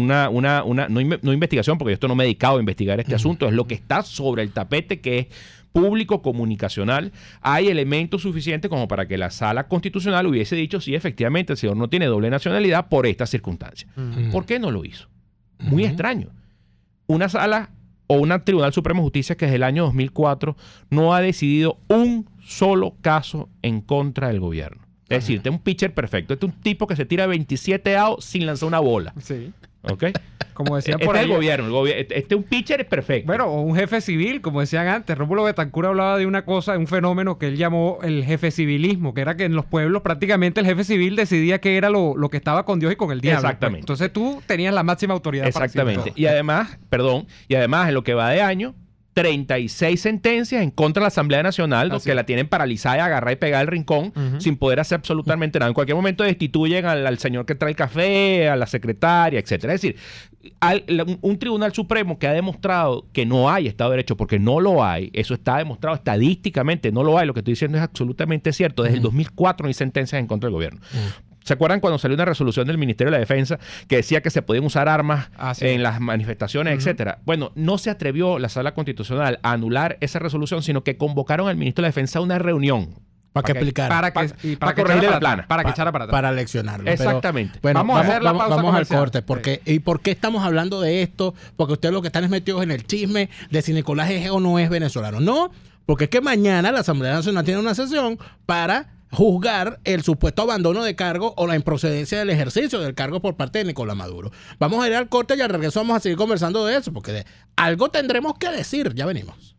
no investigación, porque yo esto no me he dedicado a investigar este asunto, es lo que está sobre el tapete, que es público, comunicacional. Hay elementos suficientes como para que la Sala Constitucional hubiese dicho, sí, efectivamente, el señor no tiene doble nacionalidad por estas circunstancias. ¿Por qué no lo hizo? Muy extraño. Una sala o un Tribunal Supremo de Justicia que desde el año 2004 no ha decidido un solo caso en contra del gobierno. Es decir, este es un pitcher perfecto. Este es un tipo que se tira 27 outs sin lanzar una bola. Sí. ¿Ok? Como decían Este por es ahí. el gobierno. Este es un pitcher perfecto. Bueno, o un jefe civil, como decían antes. Rómulo Betancourt hablaba de una cosa, de un fenómeno que él llamó el jefe civilismo, que era que en los pueblos prácticamente el jefe civil decidía qué era lo que estaba con Dios y con el diablo. Exactamente. Pues. Entonces tú tenías la máxima autoridad. Exactamente. Y además, en lo que va de año, 36 sentencias en contra de la Asamblea Nacional, los que la tienen paralizada y agarrar y pegar el rincón sin poder hacer absolutamente nada. En cualquier momento destituyen al señor que trae el café, a la secretaria, etcétera. Es decir, un Tribunal Supremo que ha demostrado que no hay Estado de Derecho, porque no lo hay, eso está demostrado estadísticamente, no lo hay. Lo que estoy diciendo es absolutamente cierto. Desde el 2004 no hay sentencias en contra del gobierno. ¿Se acuerdan cuando salió una resolución del Ministerio de la Defensa que decía que se podían usar armas en las manifestaciones, etcétera? Bueno, no se atrevió la Sala Constitucional a anular esa resolución, sino que convocaron al Ministro de la Defensa a una reunión. Para que explicara. Para corregirle la plana. Para que echara para atrás. Para leccionarlo. Exactamente. Pero, bueno, vamos al corte. Sí. ¿Y por qué estamos hablando de esto? Porque ustedes lo que están es metidos en el chisme de si Nicolás es o no es venezolano. No, porque es que mañana la Asamblea Nacional tiene una sesión para juzgar el supuesto abandono de cargo o la improcedencia del ejercicio del cargo por parte de Nicolás Maduro. Vamos a ir al corte y al regreso vamos a seguir conversando de eso, porque algo tendremos que decir. Ya venimos.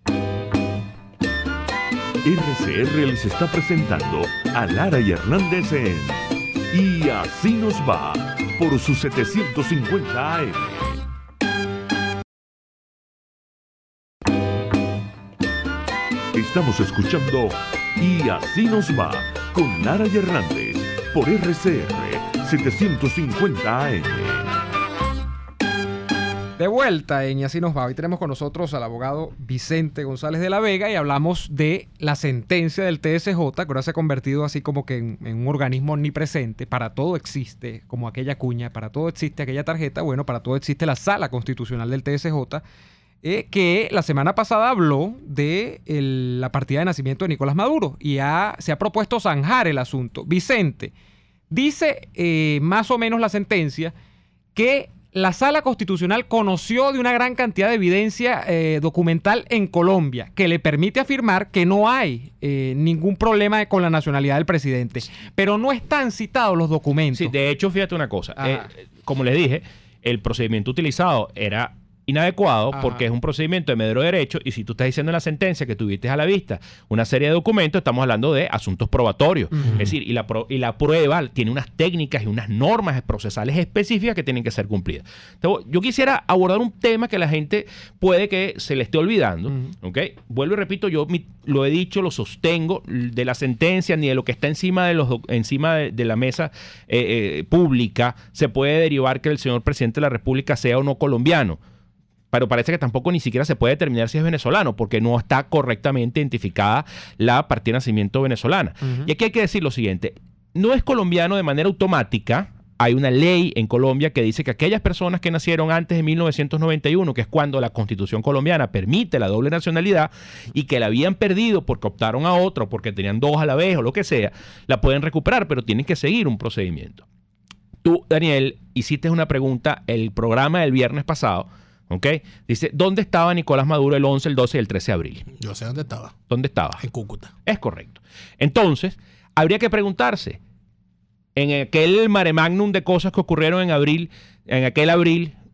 RCR les está presentando a Lara y Hernández en Y Así Nos Va por su 750 AM. Estamos escuchando Y Así Nos Va con Lara y Hernández por RCR 750 AM. De vuelta en Y Así Nos Va. Hoy tenemos con nosotros al abogado Vicente González de la Vega y hablamos de la sentencia del TSJ, que ahora se ha convertido así como que en un organismo omnipresente. Para todo existe, como aquella cuña, para todo existe aquella tarjeta. Bueno, para todo existe la Sala Constitucional del TSJ, que la semana pasada habló de la partida de nacimiento de Nicolás Maduro y se ha propuesto zanjar el asunto. Vicente, dice más o menos la sentencia que la Sala Constitucional conoció de una gran cantidad de evidencia documental en Colombia que le permite afirmar que no hay ningún problema con la nacionalidad del presidente, pero no están citados los documentos. Sí, de hecho, fíjate una cosa. Como les dije, el procedimiento utilizado era inadecuado porque es un procedimiento de mero derecho, y si tú estás diciendo en la sentencia que tuviste a la vista una serie de documentos, estamos hablando de asuntos probatorios. Es decir, y la prueba tiene unas técnicas y unas normas procesales específicas que tienen que ser cumplidas. Entonces, yo quisiera abordar un tema que la gente puede que se le esté olvidando. ¿Okay? Vuelvo y repito, yo lo he dicho, lo sostengo, de la sentencia ni de lo que está encima de la mesa pública se puede derivar que el señor presidente de la República sea o no colombiano. Pero parece que tampoco ni siquiera se puede determinar si es venezolano, porque no está correctamente identificada la partida de nacimiento venezolana. Y aquí hay que decir lo siguiente: no es colombiano de manera automática. Hay una ley en Colombia que dice que aquellas personas que nacieron antes de 1991, que es cuando la Constitución colombiana permite la doble nacionalidad, y que la habían perdido porque optaron a otro, porque tenían dos a la vez o lo que sea, la pueden recuperar, pero tienen que seguir un procedimiento. Tú, Daniel, hiciste una pregunta el programa del viernes pasado. ¿Ok? Dice, ¿dónde estaba Nicolás Maduro el 11, el 12 y el 13 de abril? Yo sé dónde estaba. ¿Dónde estaba? En Cúcuta. Es correcto. Entonces, habría que preguntarse, en aquel mare magnum de cosas que ocurrieron en aquel abril,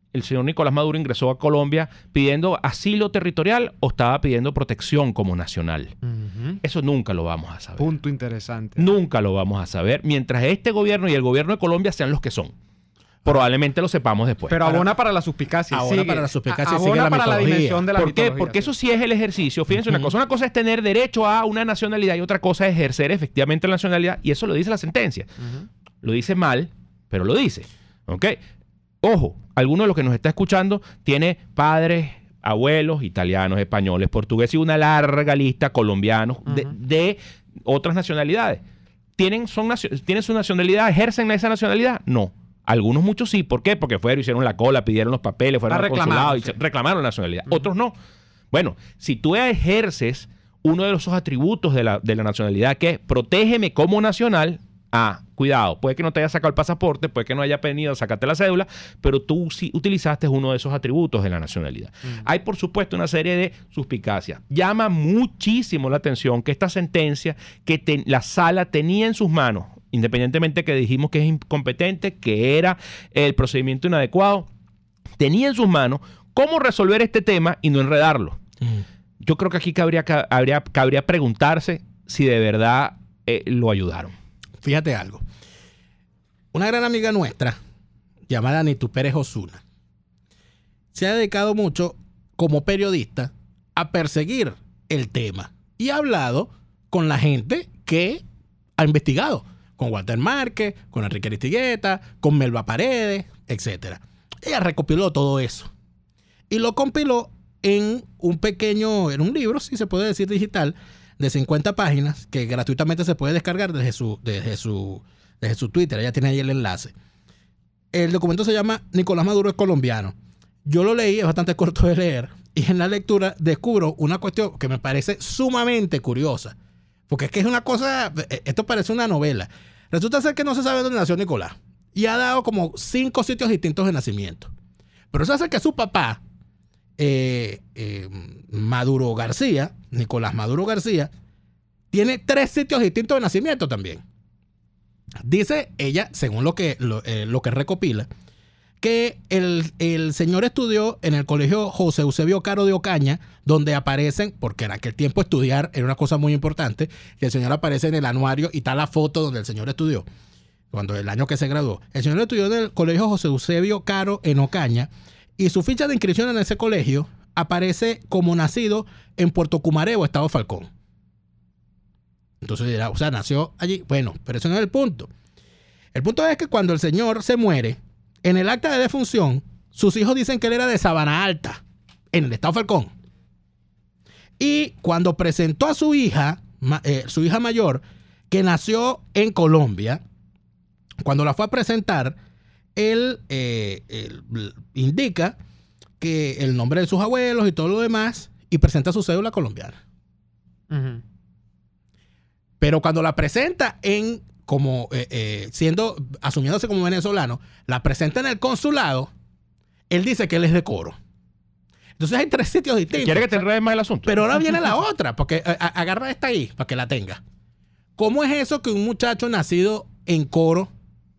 el señor Nicolás Maduro ingresó a Colombia pidiendo asilo territorial o estaba pidiendo protección como nacional. Eso nunca lo vamos a saber. Punto interesante. Nunca lo vamos a saber mientras este gobierno y el gobierno de Colombia sean los que son. Probablemente lo sepamos después. Pero abona para la suspicacia. Abona para la suspicacia y sigue abona la para la mitología. dimensión de la ¿Por qué? mitología, Porque sí. eso sí es el ejercicio. Fíjense una cosa. Una cosa es tener derecho a una nacionalidad y otra cosa es ejercer efectivamente la nacionalidad. Y eso lo dice la sentencia. Lo dice mal, pero lo dice. ¿Ok? Ojo, alguno de los que nos está escuchando tiene padres, abuelos, italianos, españoles, portugueses y una larga lista colombianos de otras nacionalidades. ¿Tienen su nacionalidad? ¿Ejercen esa nacionalidad? No. Algunos, muchos sí. ¿Por qué? Porque fueron, hicieron la cola, pidieron los papeles, fueron al consulado y reclamaron la nacionalidad. Otros no. Bueno, si tú ejerces uno de esos atributos de la nacionalidad, que es protégeme como nacional, cuidado, puede que no te haya sacado el pasaporte, puede que no haya venido a sacarte la cédula, pero tú sí utilizaste uno de esos atributos de la nacionalidad. Hay, por supuesto, una serie de suspicacias. Llama muchísimo la atención que esta sentencia que la sala tenía en sus manos, independientemente que dijimos que es incompetente, que era el procedimiento inadecuado, tenía en sus manos cómo resolver este tema y no enredarlo. Yo creo que aquí cabría preguntarse si de verdad lo ayudaron. Fíjate algo. Una gran amiga nuestra, llamada Nitu Pérez Osuna, se ha dedicado mucho como periodista a perseguir el tema y ha hablado con la gente que ha investigado, con Walter Márquez, con Enrique Aristigueta, con Melba Paredes, etc. Ella recopiló todo eso y lo compiló en un libro, si se puede decir digital, de 50 páginas que gratuitamente se puede descargar desde su Twitter. Ella tiene ahí el enlace. El documento se llama Nicolás Maduro es colombiano. Yo lo leí, es bastante corto de leer, y en la lectura descubro una cuestión que me parece sumamente curiosa. Porque es que es una cosa, esto parece una novela. Resulta ser que no se sabe dónde nació Nicolás. Y ha dado como 5 sitios distintos de nacimiento. Pero eso hace que su papá, Maduro García, Nicolás Maduro García, tiene 3 sitios distintos de nacimiento también. Dice ella, según lo que recopila, que el señor estudió en el colegio José Eusebio Caro de Ocaña, donde aparecen, porque en aquel tiempo estudiar era una cosa muy importante, y el señor aparece en el anuario y está la foto donde el señor estudió, cuando el año que se graduó. El señor estudió en el colegio José Eusebio Caro en Ocaña, y su ficha de inscripción en ese colegio aparece como nacido en Puerto Cumarebo, Estado Falcón. Entonces dirá, o sea, nació allí. Bueno, pero ese no es el punto. El punto es que cuando el señor se muere, en el acta de defunción, sus hijos dicen que él era de Sabana Alta, en el Estado Falcón. Y cuando presentó a su hija mayor, que nació en Colombia, cuando la fue a presentar, él indica que el nombre de sus abuelos y todo lo demás, y presenta su cédula colombiana. Pero cuando la presenta asumiéndose como venezolano, la presenta en el consulado, él dice que él es de Coro. Entonces hay 3 sitios distintos. ¿Quiere que te enredes más el asunto? Pero ahora viene la otra, porque agarra esta ahí, para que la tenga. ¿Cómo es eso que un muchacho nacido en Coro,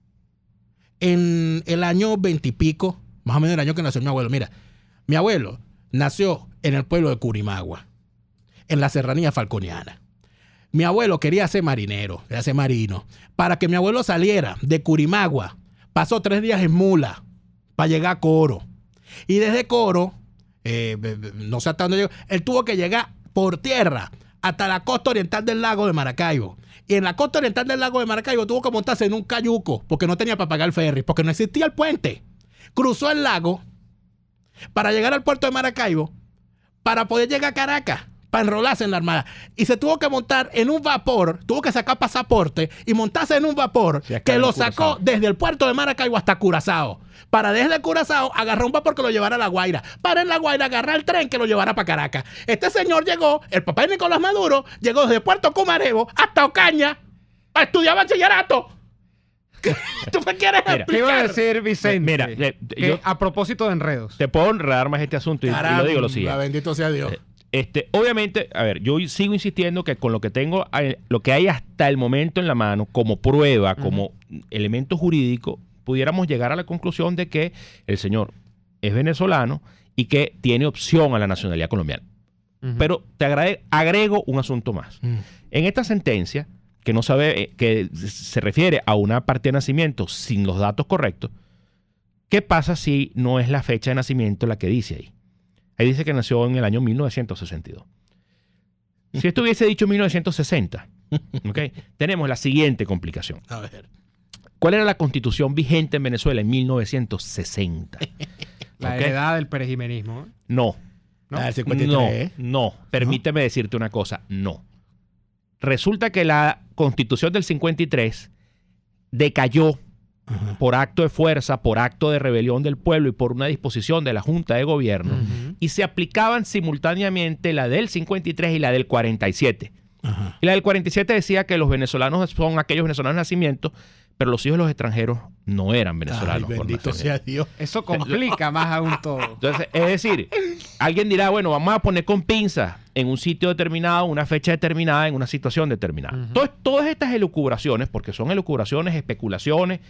en el año 20 y pico, más o menos el año que nació mi abuelo? Mira, mi abuelo nació en el pueblo de Curimagua, en la serranía falconiana. Mi abuelo quería ser marinero, quería ser marino. Para que mi abuelo saliera de Curimagua, pasó 3 días en mula para llegar a Coro. Y desde Coro, no sé hasta dónde llegó, él tuvo que llegar por tierra hasta la costa oriental del lago de Maracaibo. Y en la costa oriental del lago de Maracaibo tuvo que montarse en un cayuco porque no tenía para pagar el ferry, porque no existía el puente. Cruzó el lago para llegar al puerto de Maracaibo para poder llegar a Caracas, para enrolarse en la armada. Y se tuvo que montar en un vapor, tuvo que sacar pasaporte y montarse en un vapor que lo sacó desde el puerto de Maracaibo hasta Curazao. Para desde Curazao agarrar un vapor que lo llevara a La Guaira. Para en La Guaira agarrar el tren que lo llevara para Caracas. Este señor llegó, el papá de Nicolás Maduro, llegó desde Puerto Cumarebo hasta Ocaña a estudiar bachillerato. ¿Tú me quieres explicar? ¿Qué iba a decir Vicente? Mira, yo a propósito de enredos. te puedo enredar más este asunto y lo digo lo siguiente. Bendito sea Dios. Obviamente, a ver, yo sigo insistiendo que con lo que tengo, lo que hay hasta el momento en la mano, como prueba, como elemento jurídico, pudiéramos llegar a la conclusión de que el señor es venezolano y que tiene opción a la nacionalidad colombiana. Pero te agrego un asunto más. En esta sentencia, que no sabe, que se refiere a una partida de nacimiento sin los datos correctos, ¿qué pasa si no es la fecha de nacimiento la que dice ahí? Ahí dice que nació en el año 1962. Si esto hubiese dicho 1960, ¿okay? Tenemos la siguiente complicación. A ver. ¿Cuál era la constitución vigente en Venezuela en 1960? La ¿Okay? heredad del perejimenismo. No. La del 53. No. Permíteme decirte una cosa. No. Resulta que la constitución del 53 decayó por acto de fuerza, por acto de rebelión del pueblo y por una disposición de la Junta de Gobierno, y se aplicaban simultáneamente la del 53 y la del 47. Y la del 47 decía que los venezolanos son aquellos venezolanos de nacimiento, pero los hijos de los extranjeros no eran venezolanos. Ay, bendito sea Dios. Eso complica más aún todo. Entonces, es decir, alguien dirá, bueno, vamos a poner con pinzas en un sitio determinado, una fecha determinada, en una situación determinada. Entonces, todas estas elucubraciones, porque son elucubraciones, especulaciones,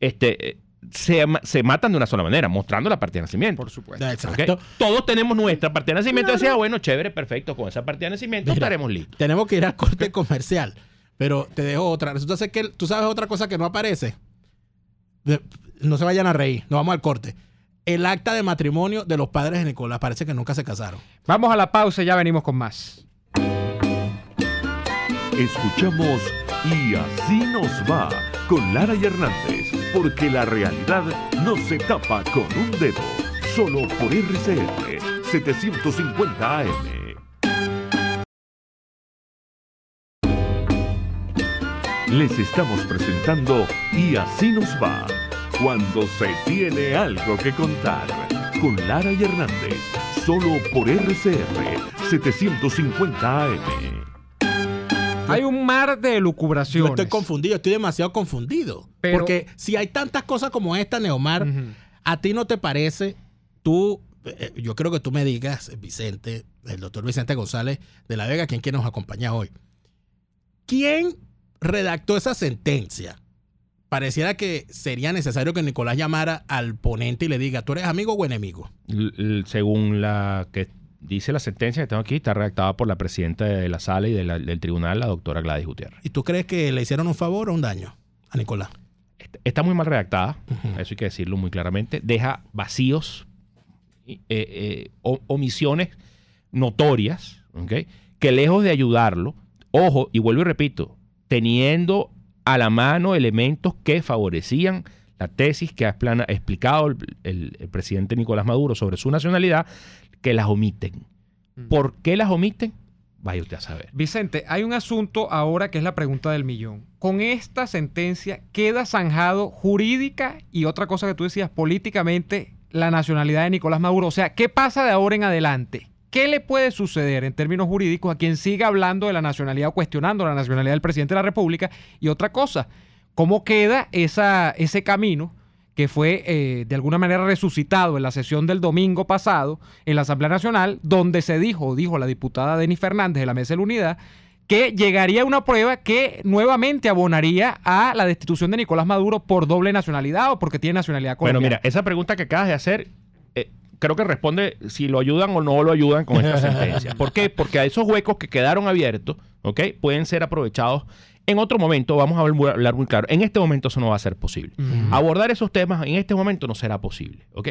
se matan de una sola manera, mostrando la partida de nacimiento. Por supuesto. Exacto. ¿Okay? Todos tenemos nuestra partida de nacimiento. Decía, bueno, chévere, perfecto, con esa partida de nacimiento estaremos listos. Tenemos que ir al corte comercial, pero te dejo otra. Resulta ser que tú sabes otra cosa que no aparece. No se vayan a reír, nos vamos al corte. El acta de matrimonio de los padres de Nicolás, parece que nunca se casaron. Vamos a la pausa y ya venimos con más. Escuchamos Y así nos va con Lara y Hernández, porque la realidad no se tapa con un dedo, solo por RCR 750 AM. Les estamos presentando Y así nos va, cuando se tiene algo que contar, con Lara y Hernández, solo por RCR 750 AM. Hay un mar de Yo elucubraciones. estoy confundido, estoy demasiado confundido. Pero- Porque si hay tantas cosas como esta, Neomar, ¿a ti no te parece? Yo creo que tú me digas, Vicente, el doctor Vicente González de la Vega, quien nos acompaña hoy. ¿Quién redactó esa sentencia? Pareciera que sería necesario que Nicolás llamara al ponente y le diga, ¿tú eres amigo o enemigo? Según la que dice la sentencia que tengo aquí, está redactada por la presidenta de la sala y del tribunal, la doctora Gladys Gutiérrez. ¿Y tú crees que le hicieron un favor o un daño a Nicolás? Está muy mal redactada, eso hay que decirlo muy claramente. Deja vacíos, omisiones notorias, ¿okay? Que lejos de ayudarlo, ojo, y vuelvo y repito, teniendo a la mano elementos que favorecían la tesis que ha explicado el presidente Nicolás Maduro sobre su nacionalidad, que las omiten. ¿Por qué las omiten? Vaya usted a saber. Vicente, hay un asunto ahora que es la pregunta del millón. Con esta sentencia queda zanjado jurídica y otra cosa que tú decías, políticamente, la nacionalidad de Nicolás Maduro. O sea, ¿qué pasa de ahora en adelante? ¿Qué le puede suceder en términos jurídicos a quien siga hablando de la nacionalidad o cuestionando la nacionalidad del presidente de la República? Y otra cosa, ¿cómo queda ese camino que fue de alguna manera resucitado en la sesión del domingo pasado en la Asamblea Nacional, donde se dijo la diputada Denis Fernández de la Mesa de la Unidad, que llegaría a una prueba que nuevamente abonaría a la destitución de Nicolás Maduro por doble nacionalidad o porque tiene nacionalidad colombiana? Bueno, mira, esa pregunta que acabas de hacer, creo que responde si lo ayudan o no lo ayudan con esta sentencia. ¿Por qué? Porque a esos huecos que quedaron abiertos, ¿ok?, pueden ser aprovechados en otro momento. Vamos a hablar muy claro. En este momento eso no va a ser posible. Abordar esos temas en este momento no será posible, ¿ok?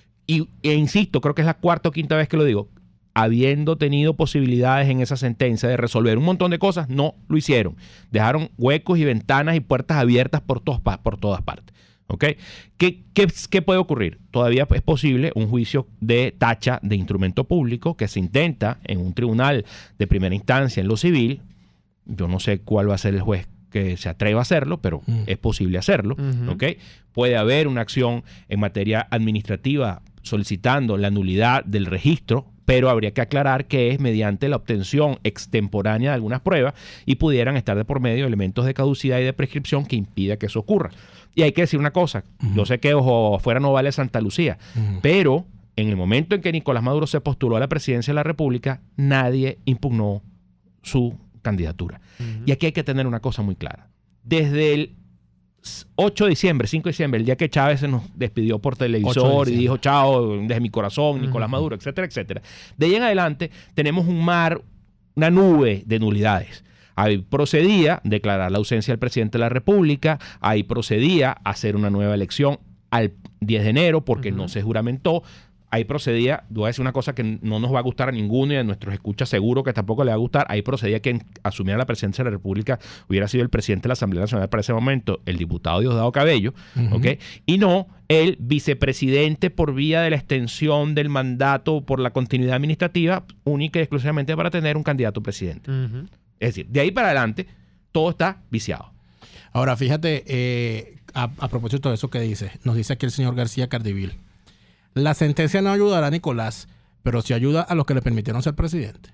E insisto, creo que es la cuarta o quinta vez que lo digo. Habiendo tenido posibilidades en esa sentencia de resolver un montón de cosas, no lo hicieron. Dejaron huecos y ventanas y puertas abiertas por todas partes. ¿Ok? ¿Qué puede ocurrir? Todavía es posible un juicio de tacha de instrumento público que se intenta en un tribunal de primera instancia en lo civil. Yo no sé cuál va a ser el juez que se atreva a hacerlo, pero es posible hacerlo. ¿Ok? Puede haber una acción en materia administrativa solicitando la nulidad del registro, pero habría que aclarar que es mediante la obtención extemporánea de algunas pruebas y pudieran estar de por medio elementos de caducidad y de prescripción que impida que eso ocurra. Y hay que decir una cosa, yo sé que ojo afuera no vale Santa Lucía, pero en el momento en que Nicolás Maduro se postuló a la presidencia de la República, nadie impugnó su candidatura. Y aquí hay que tener una cosa muy clara. Desde el 8 de diciembre, 5 de diciembre, el día que Chávez se nos despidió por 8 de televisor y diciembre. dijo chao, desde mi corazón, Nicolás Maduro, etcétera, etcétera. De ahí en adelante tenemos una nube de nulidades. Ahí procedía a declarar la ausencia del presidente de la República, ahí procedía a hacer una nueva elección al 10 de enero porque no se juramentó. Ahí procedía, voy a decir una cosa que no nos va a gustar a ninguno y a nuestros escuchas seguro que tampoco le va a gustar, ahí procedía que quien asumiera la presidencia de la República hubiera sido el presidente de la Asamblea Nacional para ese momento, el diputado Diosdado Cabello, ¿ok? Y no el vicepresidente por vía de la extensión del mandato por la continuidad administrativa única y exclusivamente para tener un candidato presidente. Es decir, de ahí para adelante todo está viciado. Ahora, fíjate, a propósito de eso que dice, nos dice aquí el señor García Cardivil. La sentencia no ayudará a Nicolás, pero sí ayuda a los que le permitieron ser presidente.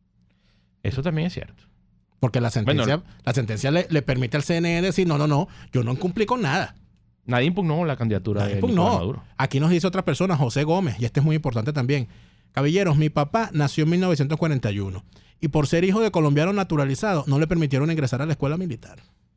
Eso también es cierto. Porque la sentencia le permite al CNE decir, no, yo no incumplí con nada. Nadie impugnó la candidatura de Nicolás Maduro. Aquí nos dice otra persona, José Gómez, y este es muy importante también. Caballeros, mi papá nació en 1941 y por ser hijo de colombiano naturalizado no le permitieron ingresar a la escuela militar.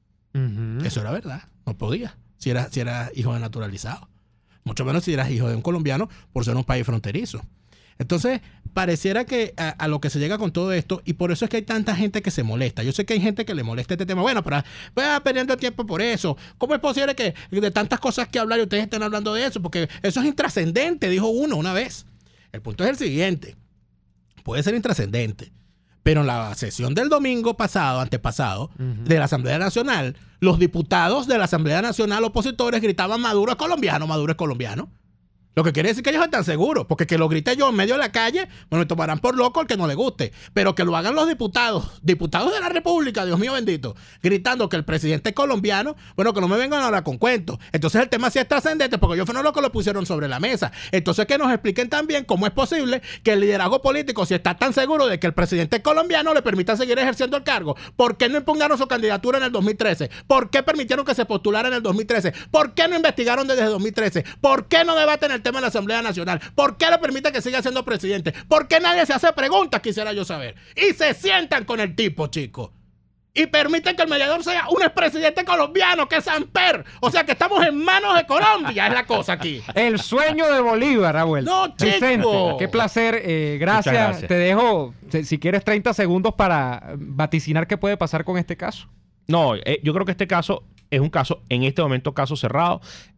Eso era verdad, no podía, si era hijo de naturalizado. Mucho menos si eras hijo de un colombiano por ser un país fronterizo. Entonces, pareciera que a lo que se llega con todo esto, y por eso es que hay tanta gente que se molesta. Yo sé que hay gente que le molesta este tema. Bueno, pero va perdiendo tiempo por eso. ¿Cómo es posible que de tantas cosas que hablar y ustedes estén hablando de eso? Porque eso es intrascendente, dijo uno una vez. El punto es el siguiente. Puede ser intrascendente. Pero en la sesión del domingo antepasado, de la Asamblea Nacional, los diputados de la Asamblea Nacional opositores gritaban Maduro es colombiano, Maduro es colombiano. Lo que quiere decir que ellos están seguros, porque que lo grite yo en medio de la calle, bueno, me tomarán por loco el que no le guste. Pero que lo hagan los diputados de la República, Dios mío bendito, gritando que el presidente es colombiano, bueno, que no me vengan ahora con cuentos. Entonces el tema sí es trascendente, porque ellos fueron los que lo pusieron sobre la mesa. Entonces que nos expliquen también cómo es posible que el liderazgo político, si está tan seguro de que el presidente es colombiano, le permita seguir ejerciendo el cargo. ¿Por qué no impugnaron su candidatura en el 2013? ¿Por qué permitieron que se postulara en el 2013? ¿Por qué no investigaron desde el 2013? ¿Por qué no debaten el tema en la Asamblea Nacional? ¿Por qué le permite que siga siendo presidente? ¿Por qué nadie se hace preguntas? Quisiera yo saber. Y se sientan con el tipo, chicos. Y permiten que el mediador sea un expresidente colombiano, que es Samper. O sea que estamos en manos de Colombia, es la cosa aquí. El sueño de Bolívar ha vuelto. No, chico. Vicente, qué placer. Gracias. Te dejo, si quieres, 30 segundos para vaticinar qué puede pasar con este caso. No, yo creo que este caso es un caso, en este momento, caso cerrado.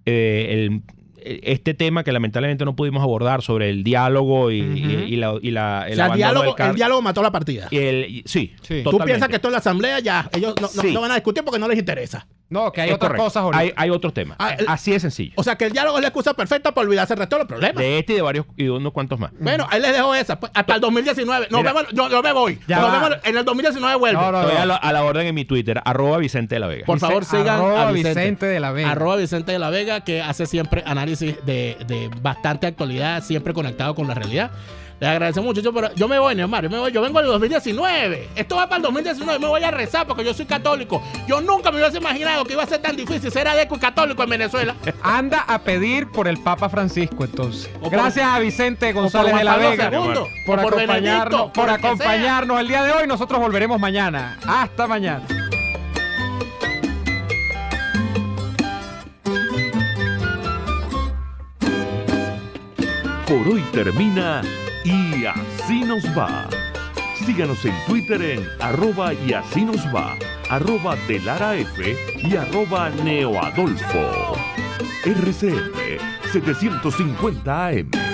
Este tema que lamentablemente no pudimos abordar sobre el diálogo y el diálogo mató la partida. Sí, Tú piensas que esto en la Asamblea ya ellos no van a discutir porque no les interesa. No, que hay otras cosas. Hay otros temas. Así de sencillo. O sea que el diálogo es la excusa perfecta para olvidarse el resto de los problemas. De este y de unos cuantos más. Bueno, ahí les dejo esa. Pues, hasta el 2019. Yo me voy. Nos vemos en el 2019 vuelvo. Estoy a la orden en mi Twitter, @Vicente de la Vega. Por favor, sigan a Vicente de la Vega. @Vicente de la Vega, que hace siempre análisis de bastante actualidad, siempre conectado con la realidad. Les agradezco mucho. Yo me voy, Neomar. Yo vengo del 2019. Esto va para el 2019. Me voy a rezar porque yo soy católico. Yo nunca me hubiese imaginado que iba a ser tan difícil ser adeco y católico en Venezuela. Anda a pedir por el Papa Francisco, entonces. Gracias a Vicente González de la Vega por acompañarnos el día de hoy. Nosotros volveremos mañana. Hasta mañana. Por hoy termina Y Así Nos Va. Síganos en Twitter en @y así nos va, @delaraf y @neoadolfo. RCF 750 AM.